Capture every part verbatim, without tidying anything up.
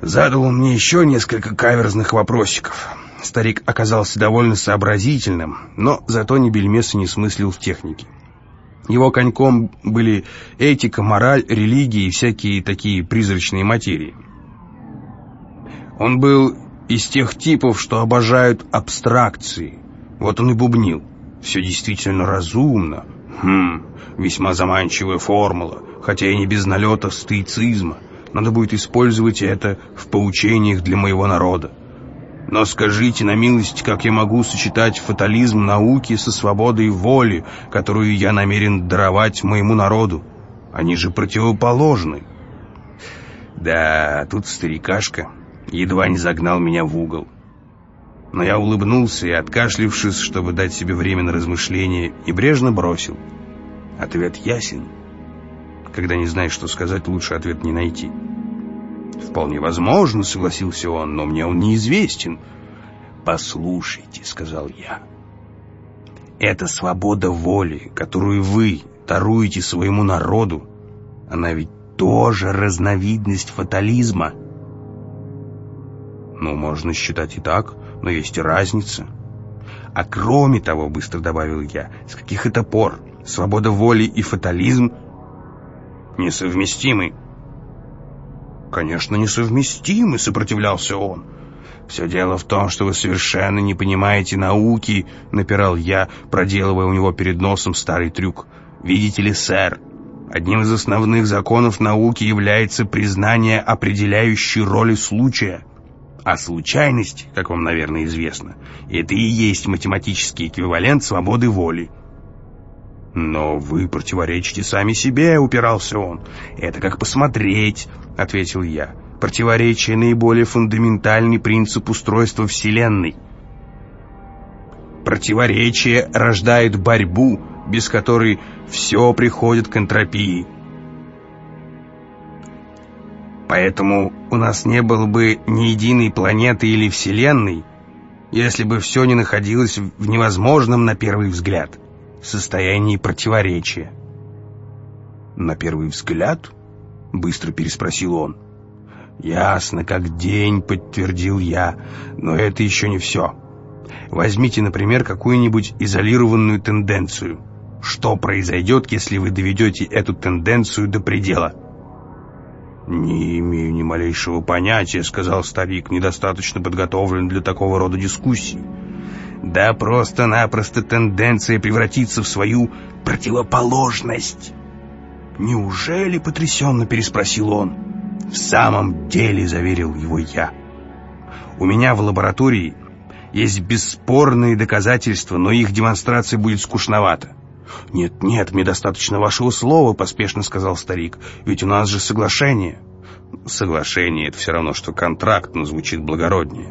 Задал он мне еще несколько каверзных вопросиков. Старик оказался довольно сообразительным, но зато ни бельмеса не смыслил в технике. Его коньком были этика, мораль, религия и всякие такие призрачные материи. Он был из тех типов, что обожают абстракции. Вот он и бубнил. Все действительно разумно. Хм, весьма заманчивая формула, хотя и не без налета стоицизма. Надо будет использовать это в поучениях для моего народа. Но скажите на милость, как я могу сочетать фатализм науки со свободой воли, которую я намерен даровать моему народу? Они же противоположны. Да, тут старикашка едва не загнал меня в угол. Но я улыбнулся и, откашлившись, чтобы дать себе время на размышление, небрежно бросил. Ответ ясен. Когда не знаешь, что сказать, лучше ответ не найти. «Вполне возможно», — согласился он, — «но мне он неизвестен». «Послушайте», — сказал я, — «эта свобода воли, которую вы даруете своему народу, она ведь тоже разновидность фатализма». «Ну, можно считать и так, но есть и разница». «А кроме того», — быстро добавил я, — «с каких это пор свобода воли и фатализм несовместимы?» «Конечно, несовместимы», — сопротивлялся он. «Все дело в том, что вы совершенно не понимаете науки», — напирал я, проделывая у него перед носом старый трюк. «Видите ли, сэр, одним из основных законов науки является признание определяющей роли случая. А случайность, как вам, наверное, известно, это и есть математический эквивалент свободы воли». «Но вы противоречите сами себе», — упирался он. «Это как посмотреть», — ответил я. «Противоречие — наиболее фундаментальный принцип устройства Вселенной. Противоречие рождает борьбу, без которой все приходит к энтропии. Поэтому у нас не было бы ни единой планеты или Вселенной, если бы все не находилось в невозможном на первый взгляд состоянии противоречия». «На первый взгляд?» — быстро переспросил он. «Ясно, как день», — подтвердил я, — «но это еще не все. Возьмите, например, какую-нибудь изолированную тенденцию. Что произойдет, если вы доведете эту тенденцию до предела?» «Не имею ни малейшего понятия», — сказал старик, — «недостаточно подготовлен для такого рода дискуссий». «Да просто-напросто тенденция превратится в свою противоположность». «Неужели?» — потрясенно переспросил он. «В самом деле», — заверил его я. «У меня в лаборатории есть бесспорные доказательства, но их демонстрация будет скучновата». «Нет, нет, мне достаточно вашего слова», — поспешно сказал старик. «Ведь у нас же соглашение». «Соглашение — это все равно, что контракт, но звучит благороднее».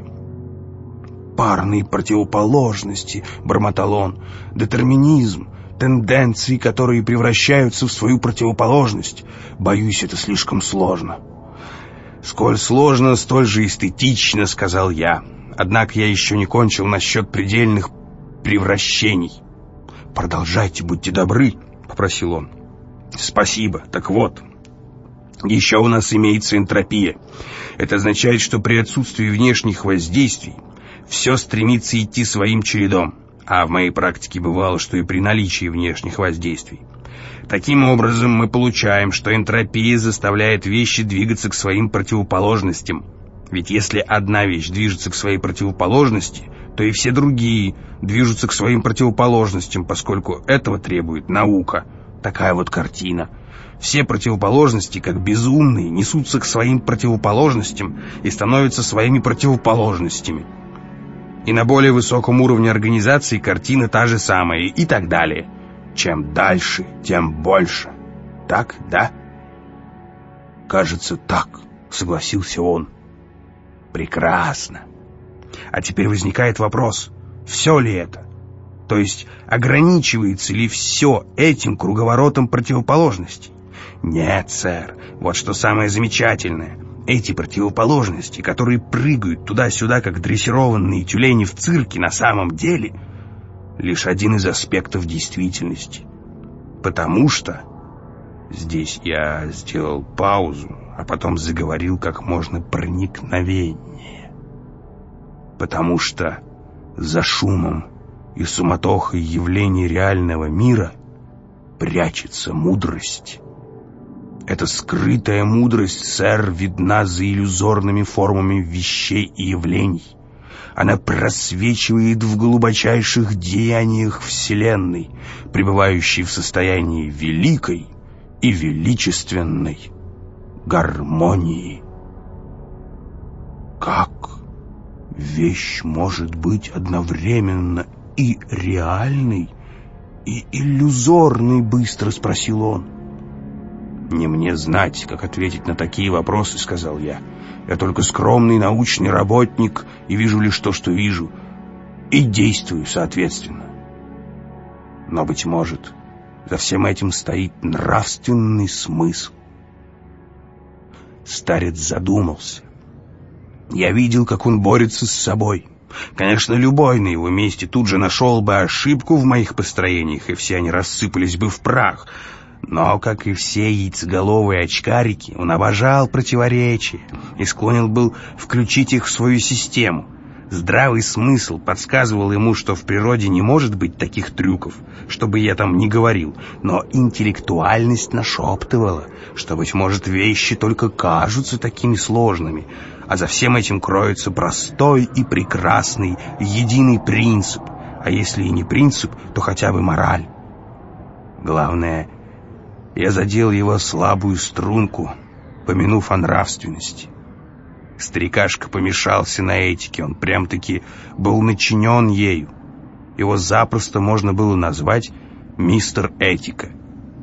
«Парные противоположности», — бормотал он, — «детерминизм, тенденции, которые превращаются в свою противоположность. Боюсь, это слишком сложно». «Сколь сложно, столь же эстетично», — сказал я. «Однако я еще не кончил насчет предельных превращений». «Продолжайте, будьте добры», — попросил он. «Спасибо. Так вот, еще у нас имеется энтропия. Это означает, что при отсутствии внешних воздействий все стремится идти своим чередом, а в моей практике бывало, что и при наличии внешних воздействий. Таким образом, мы получаем, что энтропия заставляет вещи двигаться к своим противоположностям. Ведь если одна вещь движется к своей противоположности, то и все другие движутся к своим противоположностям, поскольку этого требует наука. Такая вот картина. Все противоположности, как безумные, несутся к своим противоположностям и становятся своими противоположностями. И на более высоком уровне организации картина та же самая, и так далее. Чем дальше, тем больше. Так, да?» «Кажется, так», — согласился он. «Прекрасно. А теперь возникает вопрос, все ли это? То есть ограничивается ли все этим круговоротом противоположностей?» «Нет, сэр, вот что самое замечательное. Эти противоположности, которые прыгают туда-сюда, как дрессированные тюлени в цирке, на самом деле лишь один из аспектов действительности. Потому что...» Здесь я сделал паузу, а потом заговорил как можно проникновеннее. Потому что за шумом и суматохой явлений реального мира прячется мудрость. Эта скрытая мудрость, сэр, видна за иллюзорными формами вещей и явлений. Она просвечивает в глубочайших деяниях Вселенной, пребывающей в состоянии великой и величественной гармонии. Как вещь может быть одновременно и реальной, и иллюзорной? Быстро спросил он. «Не мне знать, как ответить на такие вопросы», — сказал я. «Я только скромный научный работник и вижу лишь то, что вижу, и действую соответственно. Но, быть может, за всем этим стоит нравственный смысл». Старец задумался. Я видел, как он борется с собой. Конечно, любой на его месте тут же нашел бы ошибку в моих построениях, и все они рассыпались бы в прах. Но, как и все яйцеголовые очкарики, он обожал противоречия и склонен был включить их в свою систему. Здравый смысл подсказывал ему, что в природе не может быть таких трюков, чтобы я там не говорил, но интеллектуальность нашептывала, что, быть может, вещи только кажутся такими сложными, а за всем этим кроется простой и прекрасный единый принцип, а если и не принцип, то хотя бы мораль. Главное, я задел его слабую струнку, помянув о нравственности. Старикашка помешался на этике, он прям-таки был начинен ею. Его запросто можно было назвать мистер Этика.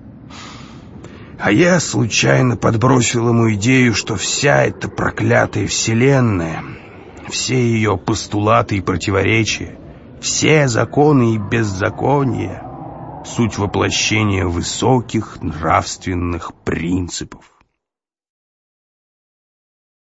А я случайно подбросил ему идею, что вся эта проклятая вселенная, все ее постулаты и противоречия, все законы и беззакония — суть воплощения высоких нравственных принципов.